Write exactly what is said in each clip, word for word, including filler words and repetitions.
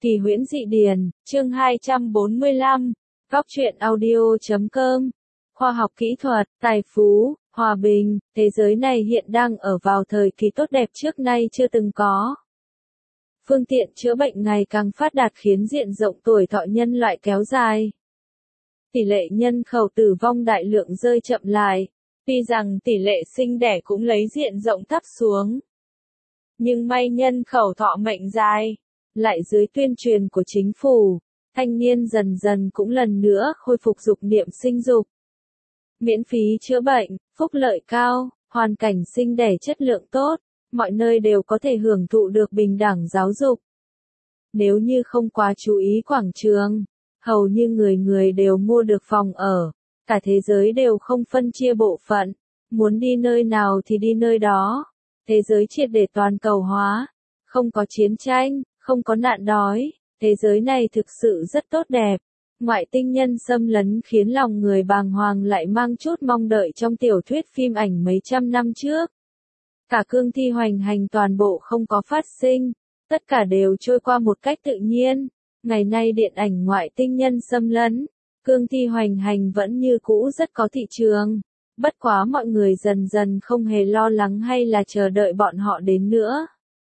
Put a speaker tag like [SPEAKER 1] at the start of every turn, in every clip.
[SPEAKER 1] Kỳ huyễn dị điển, chương hai trăm bốn mươi lăm, góc truyện audio chấm com. Khoa học kỹ thuật, tài phú, hòa bình, thế giới này hiện đang ở vào thời kỳ tốt đẹp trước nay chưa từng có. Phương tiện chữa bệnh ngày càng phát đạt khiến diện rộng tuổi thọ nhân loại kéo dài. Tỷ lệ nhân khẩu tử vong đại lượng rơi chậm lại, tuy rằng tỷ lệ sinh đẻ cũng lấy diện rộng thấp xuống. Nhưng may nhân khẩu thọ mệnh dài. Lại dưới tuyên truyền của chính phủ, thanh niên dần dần cũng lần nữa khôi phục dục niệm sinh dục. Miễn phí chữa bệnh, phúc lợi cao, hoàn cảnh sinh đẻ chất lượng tốt, mọi nơi đều có thể hưởng thụ được bình đẳng giáo dục. Nếu như không quá chú ý quảng trường, hầu như người người đều mua được phòng ở, cả thế giới đều không phân chia bộ phận, muốn đi nơi nào thì đi nơi đó. Thế giới triệt để toàn cầu hóa, không có chiến tranh, không có nạn đói, thế giới này thực sự rất tốt đẹp. Ngoại tinh nhân xâm lấn khiến lòng người bàng hoàng lại mang chút mong đợi trong tiểu thuyết phim ảnh mấy trăm năm trước. Cả cương thi hoành hành toàn bộ không có phát sinh, tất cả đều trôi qua một cách tự nhiên. Ngày nay điện ảnh ngoại tinh nhân xâm lấn, cương thi hoành hành vẫn như cũ rất có thị trường. Bất quá mọi người dần dần không hề lo lắng hay là chờ đợi bọn họ đến nữa.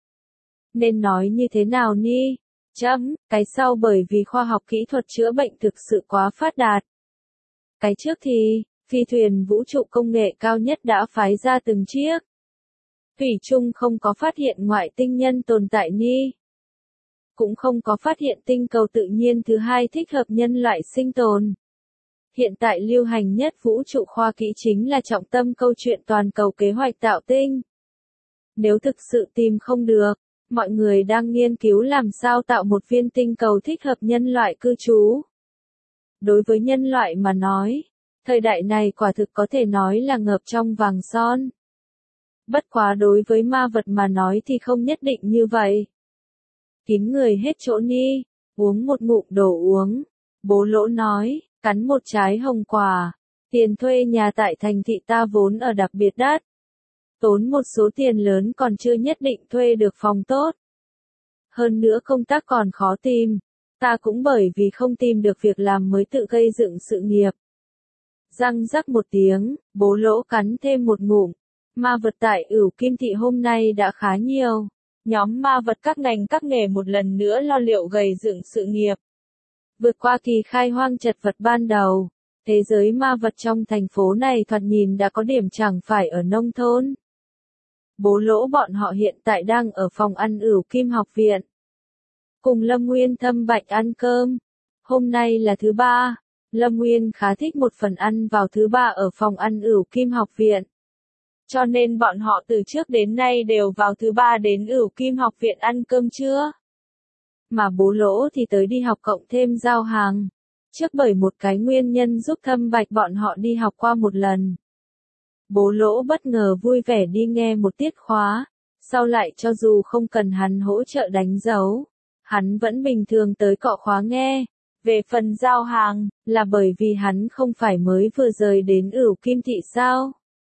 [SPEAKER 1] Nên nói như thế nào ni? Chấm, cái sau bởi vì khoa học kỹ thuật chữa bệnh thực sự quá phát đạt. Cái trước thì, phi thuyền vũ trụ công nghệ cao nhất đã phái ra từng chiếc. Thủy chung không có phát hiện ngoại tinh nhân tồn tại ni. Cũng không có phát hiện tinh cầu tự nhiên thứ hai thích hợp nhân loại sinh tồn. Hiện tại lưu hành nhất vũ trụ khoa kỹ chính là trọng tâm câu chuyện toàn cầu kế hoạch tạo tinh. Nếu thực sự tìm không được, mọi người đang nghiên cứu làm sao tạo một viên tinh cầu thích hợp nhân loại cư trú. Đối với nhân loại mà nói, thời đại này quả thực có thể nói là ngập trong vàng son. Bất quá đối với ma vật mà nói thì không nhất định như vậy. Kín người hết chỗ ni, uống một ngụm đồ uống. Bố Lỗ nói, cắn một trái hồng quả. Tiền thuê nhà tại thành thị ta vốn ở đặc biệt đắt. Tốn một số tiền lớn còn chưa nhất định thuê được phòng tốt. Hơn nữa công tác còn khó tìm. Ta cũng bởi vì không tìm được việc làm mới tự gây dựng sự nghiệp. Răng rắc một tiếng, Bố Lỗ cắn thêm một ngụm. Ma vật tại Ửu Kim Thị hôm nay đã khá nhiều. Nhóm ma vật các ngành các nghề một lần nữa lo liệu gầy dựng sự nghiệp. Vượt qua kỳ khai hoang chật vật ban đầu, thế giới ma vật trong thành phố này thoạt nhìn đã có điểm chẳng phải ở nông thôn. Bố Lỗ bọn họ hiện tại đang ở phòng ăn Ửu Kim học viện. Cùng Lâm Nguyên Thâm Bạch ăn cơm. Hôm nay là thứ ba, Lâm Nguyên khá thích một phần ăn vào thứ ba ở phòng ăn Ửu Kim học viện. Cho nên bọn họ từ trước đến nay đều vào thứ ba đến Ửu Kim học viện ăn cơm trưa. Mà Bố Lỗ thì tới đi học cộng thêm giao hàng. Trước bởi một cái nguyên nhân giúp Thâm Bạch bọn họ đi học qua một lần. Bố Lỗ bất ngờ vui vẻ đi nghe một tiết khóa, sau lại cho dù không cần hắn hỗ trợ đánh dấu, hắn vẫn bình thường tới cọ khóa nghe. Về phần giao hàng, là bởi vì hắn không phải mới vừa rời đến Ửu Kim Thị sao?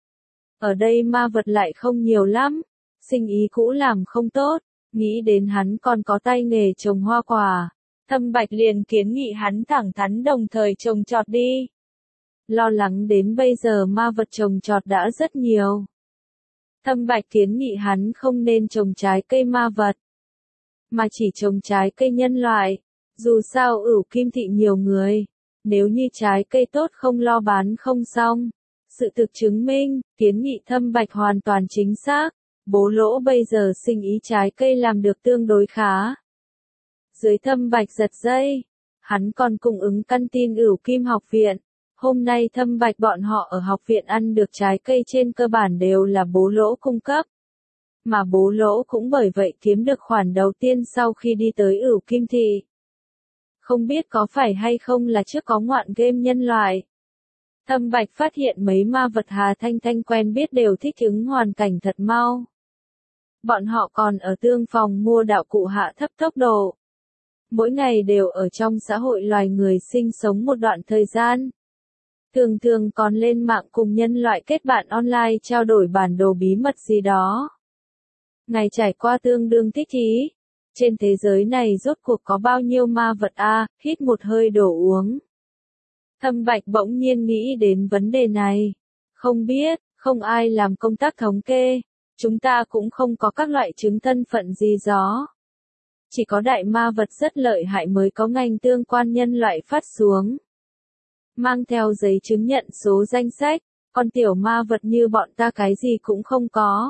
[SPEAKER 1] Ở đây ma vật lại không nhiều lắm, sinh ý cũ làm không tốt, nghĩ đến hắn còn có tay nghề trồng hoa quả. Thâm Bạch liền kiến nghị hắn thẳng thắn đồng thời trồng trọt đi. Lo lắng đến bây giờ ma vật trồng trọt đã rất nhiều. Thâm Bạch kiến nghị hắn không nên trồng trái cây ma vật, mà chỉ trồng trái cây nhân loại. Dù sao Ửu Kim Thị nhiều người, nếu như trái cây tốt không lo bán không xong. Sự thực chứng minh, kiến nghị Thâm Bạch hoàn toàn chính xác. Bố Lỗ bây giờ sinh ý trái cây làm được tương đối khá. Dưới Thâm Bạch giật dây, hắn còn cung ứng căn tin Ửu Kim học viện. Hôm nay Thâm Bạch bọn họ ở học viện ăn được trái cây trên cơ bản đều là Bố Lỗ cung cấp. Mà Bố Lỗ cũng bởi vậy kiếm được khoản đầu tiên sau khi đi tới Ửu Kim Thị. Không biết có phải hay không là trước có ngoạn game nhân loại. Thâm Bạch phát hiện mấy ma vật Hà Thanh Thanh quen biết đều thích ứng hoàn cảnh thật mau. Bọn họ còn ở tương phòng mua đạo cụ hạ thấp tốc độ. Mỗi ngày đều ở trong xã hội loài người sinh sống một đoạn thời gian. Thường thường còn lên mạng cùng nhân loại kết bạn online trao đổi bản đồ bí mật gì đó. Ngày trải qua tương đương thích thú. Trên thế giới này rốt cuộc có bao nhiêu ma vật a? À? Hít một hơi đổ uống. Thâm Bạch bỗng nhiên nghĩ đến vấn đề này. Không biết, không ai làm công tác thống kê. Chúng ta cũng không có các loại chứng thân phận gì gió. Chỉ có đại ma vật rất lợi hại mới có ngành tương quan nhân loại phát xuống. Mang theo giấy chứng nhận số danh sách, còn tiểu ma vật như bọn ta cái gì cũng không có.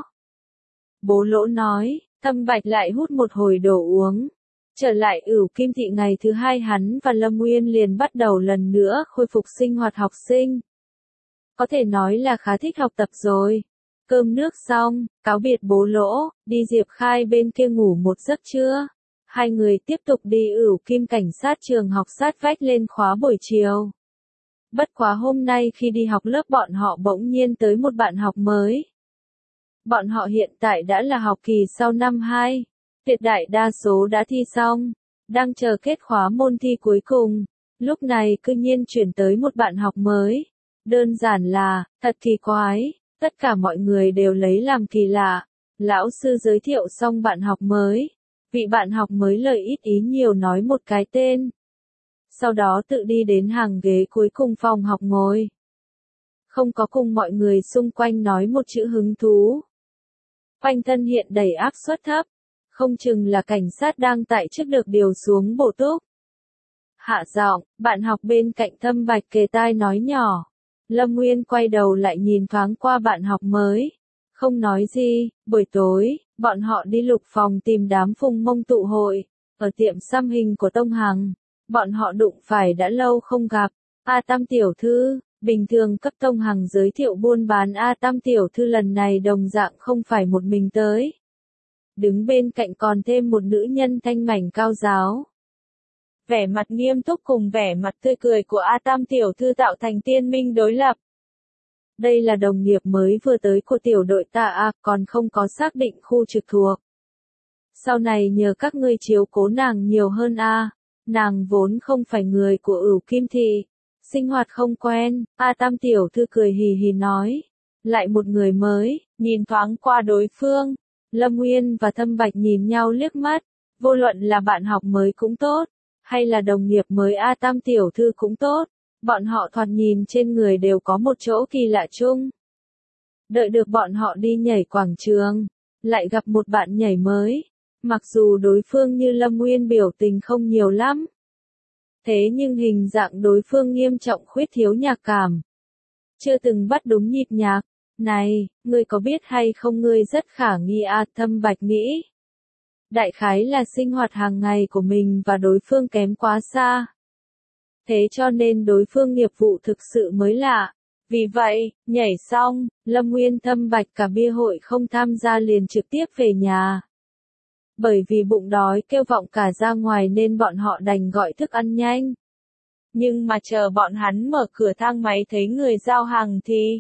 [SPEAKER 1] Bố Lỗ nói, Thâm Bạch lại hút một hồi đồ uống. Trở lại Ửu Kim Thị ngày thứ hai hắn và Lâm Nguyên liền bắt đầu lần nữa khôi phục sinh hoạt học sinh. Có thể nói là khá thích học tập rồi. Cơm nước xong, cáo biệt Bố Lỗ, đi Diệp Khai bên kia ngủ một giấc trưa. Hai người tiếp tục đi Ửu Kim cảnh sát trường học sát vách lên khóa buổi chiều. Bất quá hôm nay khi đi học lớp bọn họ bỗng nhiên tới một bạn học mới. Bọn họ hiện tại đã là học kỳ sau năm hai. Tuyệt đại đa số đã thi xong, đang chờ kết khóa môn thi cuối cùng. Lúc này cư nhiên chuyển tới một bạn học mới. Đơn giản là, thật kỳ quái, tất cả mọi người đều lấy làm kỳ lạ. Lão sư giới thiệu xong bạn học mới. Vị bạn học mới lời ít ý nhiều nói một cái tên. Sau đó tự đi đến hàng ghế cuối cùng phòng học ngồi. Không có cùng mọi người xung quanh nói một chữ hứng thú. Quanh thân hiện đầy áp suất thấp. Không chừng là cảnh sát đang tại chức được điều xuống bổ túc. Hạ giọng, bạn học bên cạnh Thâm Bạch kề tai nói nhỏ. Lâm Nguyên quay đầu lại nhìn thoáng qua bạn học mới. Không nói gì, buổi tối, bọn họ đi lục phòng tìm đám phùng mông tụ hội. Ở tiệm xăm hình của Tông Hằng, bọn họ đụng phải đã lâu không gặp. A Tam tiểu thư, bình thường cấp Tông Hằng giới thiệu buôn bán A Tam tiểu thư lần này đồng dạng không phải một mình tới. Đứng bên cạnh còn thêm một nữ nhân thanh mảnh cao giáo. Vẻ mặt nghiêm túc cùng vẻ mặt tươi cười của A Tam tiểu thư tạo thành tiên minh đối lập. Đây là đồng nghiệp mới vừa tới của tiểu đội ta A, còn không có xác định khu trực thuộc. Sau này nhờ các ngươi chiếu cố nàng nhiều hơn A, nàng vốn không phải người của Ửu Kim Thị, sinh hoạt không quen, A Tam tiểu thư cười hì hì nói. Lại một người mới, nhìn thoáng qua đối phương. Lâm Nguyên và Thâm Bạch nhìn nhau liếc mắt, vô luận là bạn học mới cũng tốt, hay là đồng nghiệp mới A Tam tiểu thư cũng tốt, bọn họ thoạt nhìn trên người đều có một chỗ kỳ lạ chung. Đợi được bọn họ đi nhảy quảng trường, lại gặp một bạn nhảy mới, mặc dù đối phương như Lâm Nguyên biểu tình không nhiều lắm. Thế nhưng hình dạng đối phương nghiêm trọng khuyết thiếu nhạc cảm. Chưa từng bắt đúng nhịp nhạc. Này, ngươi có biết hay không ngươi rất khả nghi A Thâm Bạch nghĩ. Đại khái là sinh hoạt hàng ngày của mình và đối phương kém quá xa. Thế cho nên đối phương nghiệp vụ thực sự mới lạ. Vì vậy, nhảy xong, Lâm Nguyên Thâm Bạch cả bia hội không tham gia liền trực tiếp về nhà. Bởi vì bụng đói kêu vọng cả ra ngoài nên bọn họ đành gọi thức ăn nhanh. Nhưng mà chờ bọn hắn mở cửa thang máy thấy người giao hàng thì...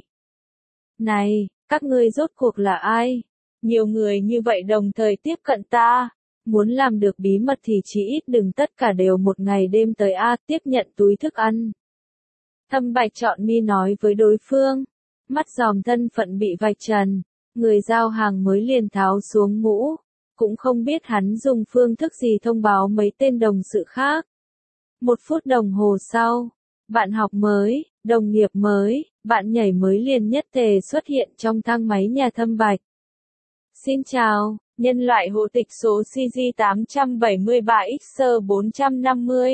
[SPEAKER 1] Này, các ngươi rốt cuộc là ai? Nhiều người như vậy đồng thời tiếp cận ta. Muốn làm được bí mật thì chỉ ít đừng tất cả đều một ngày đêm tới A tiếp nhận túi thức ăn. Thâm Bạch chọn mi nói với đối phương. Mắt dòm thân phận bị vạch trần. Người giao hàng mới liền tháo xuống mũ. Cũng không biết hắn dùng phương thức gì thông báo mấy tên đồng sự khác. Một phút đồng hồ sau, bạn học mới, đồng nghiệp mới, bạn nhảy mới liền nhất tề xuất hiện trong thang máy nhà Thâm Bạch. Xin chào, nhân loại hộ tịch số C G tám bảy ba X bốn năm mươi.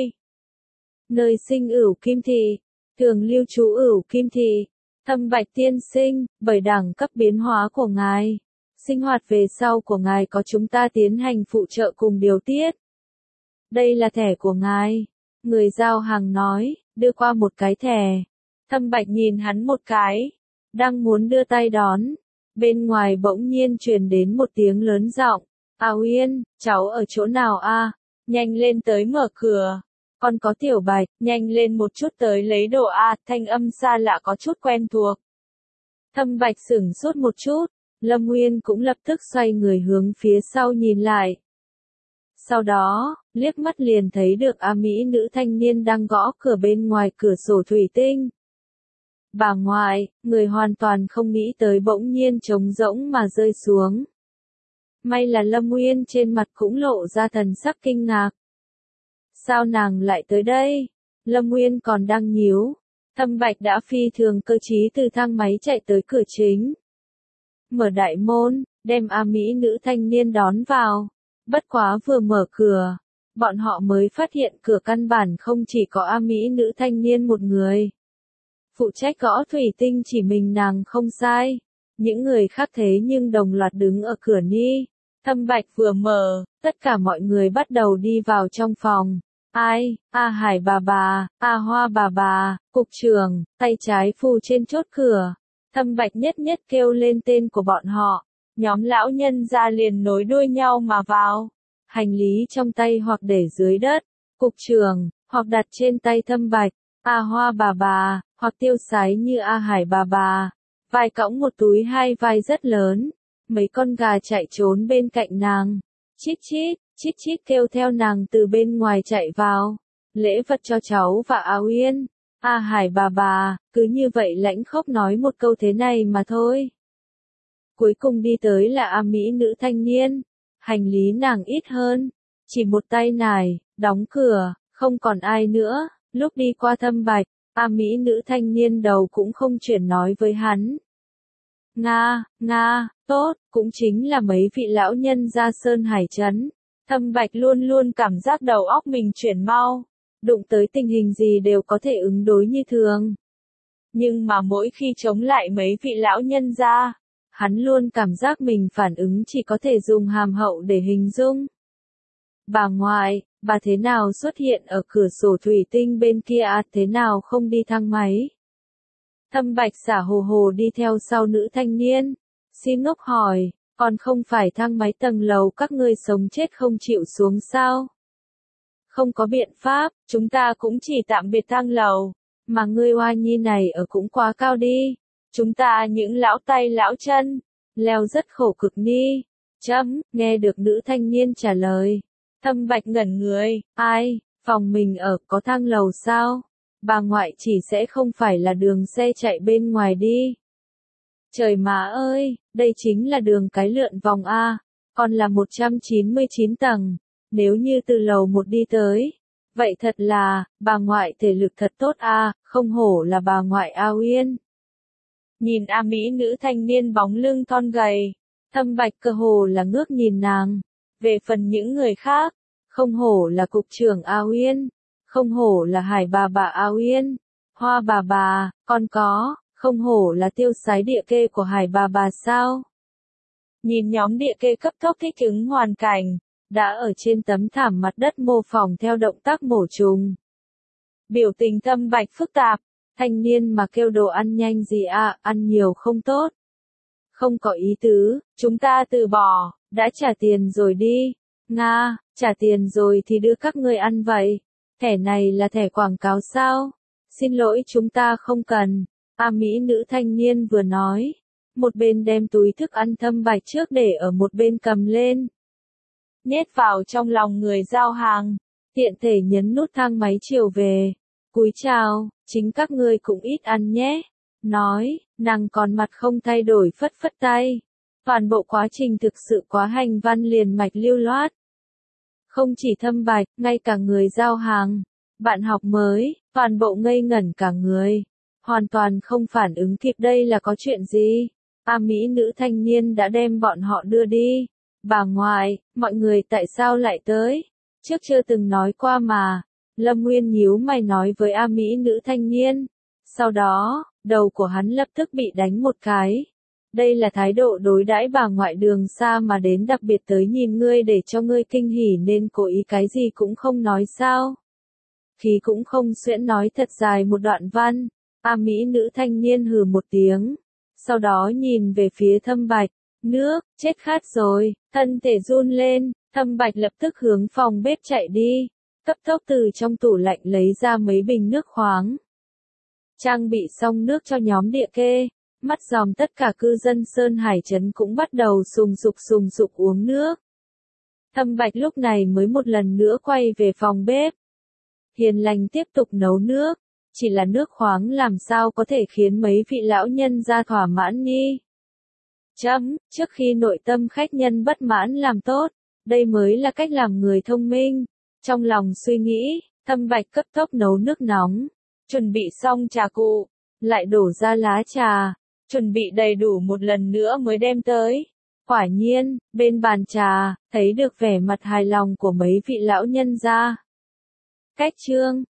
[SPEAKER 1] Nơi sinh Ửu Kim Thị, thường lưu trú Ửu Kim Thị. Thâm Bạch tiên sinh, bởi đẳng cấp biến hóa của ngài, sinh hoạt về sau của ngài có chúng ta tiến hành phụ trợ cùng điều tiết. Đây là thẻ của ngài. Người giao hàng nói, đưa qua một cái thẻ. Thâm Bạch nhìn hắn một cái, đang muốn đưa tay đón. Bên ngoài bỗng nhiên truyền đến một tiếng lớn giọng. A Uyên, cháu ở chỗ nào a? Nhanh lên tới mở cửa. Còn có Tiểu Bạch, nhanh lên một chút tới lấy đồ a. Thanh âm xa lạ có chút quen thuộc. Thâm Bạch sửng sốt một chút. Lâm Nguyên cũng lập tức xoay người hướng phía sau nhìn lại. Sau đó, liếc mắt liền thấy được A Mỹ nữ thanh niên đang gõ cửa bên ngoài cửa sổ thủy tinh. Bà ngoại, người hoàn toàn không nghĩ tới bỗng nhiên trống rỗng mà rơi xuống. May là Lâm Nguyên trên mặt cũng lộ ra thần sắc kinh ngạc. Sao nàng lại tới đây? Lâm Nguyên còn đang nhíu. Thâm Bạch đã phi thường cơ trí từ thang máy chạy tới cửa chính. Mở đại môn, đem A Mỹ nữ thanh niên đón vào. Bất quá vừa mở cửa, bọn họ mới phát hiện cửa căn bản không chỉ có A Mỹ nữ thanh niên một người. Phụ trách gõ thủy tinh chỉ mình nàng không sai. Những người khác thế nhưng đồng loạt đứng ở cửa ni. Thâm Bạch vừa mở, tất cả mọi người bắt đầu đi vào trong phòng. Ai, A Hải bà bà, A Hoa bà bà, cục trưởng, tay trái phù trên chốt cửa. Thâm Bạch nhất nhất kêu lên tên của bọn họ. Nhóm lão nhân ra liền nối đuôi nhau mà vào. Hành lý trong tay hoặc để dưới đất, cục trưởng, hoặc đặt trên tay Thâm Bạch. A Hoa bà bà, hoặc tiêu sái như A Hải bà bà. Vai cõng một túi hai vai rất lớn. Mấy con gà chạy trốn bên cạnh nàng. Chít chít, chít chít kêu theo nàng từ bên ngoài chạy vào. Lễ vật cho cháu và A Uyên. A Hải bà bà, cứ như vậy lãnh khốc nói một câu thế này mà thôi. Cuối cùng đi tới là A Mỹ nữ thanh niên. Hành lý nàng ít hơn. Chỉ một tay nải, đóng cửa, không còn ai nữa. Lúc đi qua Thâm Bạch, A Mỹ nữ thanh niên đầu cũng không chuyển nói với hắn. Nga, Nga, tốt, cũng chính là mấy vị lão nhân ra Sơn Hải Trấn. Thâm Bạch luôn luôn cảm giác đầu óc mình chuyển mau. Đụng tới tình hình gì đều có thể ứng đối như thường. Nhưng mà mỗi khi chống lại mấy vị lão nhân ra, hắn luôn cảm giác mình phản ứng chỉ có thể dùng hàm hậu để hình dung. Bà ngoại, bà thế nào xuất hiện ở cửa sổ thủy tinh bên kia à, thế nào không đi thang máy? Thâm Bạch xả hồ hồ đi theo sau nữ thanh niên. Xin ngốc hỏi, còn không phải thang máy tầng lầu các ngươi sống chết không chịu xuống sao? Không có biện pháp, chúng ta cũng chỉ tạm biệt thang lầu. Mà ngươi oa nhi này ở cũng quá cao đi. Chúng ta những lão tay lão chân, leo rất khổ cực ni. Chấm, nghe được nữ thanh niên trả lời. Thâm Bạch ngẩn người, ai, phòng mình ở có thang lầu sao? Bà ngoại chỉ sẽ không phải là đường xe chạy bên ngoài đi. Trời má ơi, đây chính là đường cái lượn vòng A, còn là một trăm chín mươi chín tầng. Nếu như từ lầu một đi tới, vậy thật là, bà ngoại thể lực thật tốt A, không hổ là bà ngoại A Uyên. Nhìn A Mỹ nữ thanh niên bóng lưng thon gầy, Thâm Bạch cơ hồ là ngước nhìn nàng. Về phần những người khác, không hổ là cục trưởng A Uyên, không hổ là Hải bà bà A Uyên, Hoa bà bà, còn có, không hổ là tiêu sái địa kê của Hải bà bà sao? Nhìn nhóm địa kê cấp tốc thích ứng hoàn cảnh, đã ở trên tấm thảm mặt đất mô phỏng theo động tác mổ trùng. Biểu tình Thâm Bạch phức tạp, thanh niên mà kêu đồ ăn nhanh gì à, ăn nhiều không tốt. Không có ý tứ, chúng ta từ bỏ, đã trả tiền rồi đi. Nga, trả tiền rồi thì đưa các ngươi ăn vậy. Thẻ này là thẻ quảng cáo sao? Xin lỗi chúng ta không cần. A Mỹ nữ thanh niên vừa nói. Một bên đem túi thức ăn Thâm Bạch trước để ở một bên cầm lên. Nhét vào trong lòng người giao hàng. Tiện thể nhấn nút thang máy chiều về. Cúi chào, chính các ngươi cũng ít ăn nhé. Nói, nàng còn mặt không thay đổi phất phất tay. Toàn bộ quá trình thực sự quá hành văn liền mạch lưu loát. Không chỉ Thâm Bạch, ngay cả người giao hàng, bạn học mới, toàn bộ ngây ngẩn cả người. Hoàn toàn không phản ứng kịp đây là có chuyện gì. A Mỹ nữ thanh niên đã đem bọn họ đưa đi. Bà ngoại, mọi người tại sao lại tới? Trước chưa từng nói qua mà. Lâm Nguyên nhíu mày nói với A Mỹ nữ thanh niên. Sau đó, đầu của hắn lập tức bị đánh một cái. Đây là thái độ đối đãi bà ngoại đường xa mà đến đặc biệt tới nhìn ngươi để cho ngươi kinh hỉ nên cố ý cái gì cũng không nói sao. Khí cũng không xuyễn nói thật dài một đoạn văn. A Mỹ nữ thanh niên hừ một tiếng. Sau đó nhìn về phía Thâm Bạch. Nước, chết khát rồi, thân thể run lên. Thâm Bạch lập tức hướng phòng bếp chạy đi. Cấp tốc từ trong tủ lạnh lấy ra mấy bình nước khoáng. Trang bị xong nước cho nhóm địa kê. Mắt dòm tất cả cư dân Sơn Hải Trấn cũng bắt đầu sùng sục sùng sục uống nước. Thâm Bạch lúc này mới một lần nữa quay về phòng bếp. Hiền lành tiếp tục nấu nước. Chỉ là nước khoáng làm sao có thể khiến mấy vị lão nhân ra thỏa mãn nhi. chấm, trước khi nội tâm khách nhân bất mãn làm tốt. Đây mới là cách làm người thông minh. Trong lòng suy nghĩ, Thâm Bạch cấp tốc nấu nước nóng. Chuẩn bị xong trà cụ, lại đổ ra lá trà. Chuẩn bị đầy đủ một lần nữa mới đem tới. Quả nhiên, bên bàn trà, thấy được vẻ mặt hài lòng của mấy vị lão nhân gia. Cách chương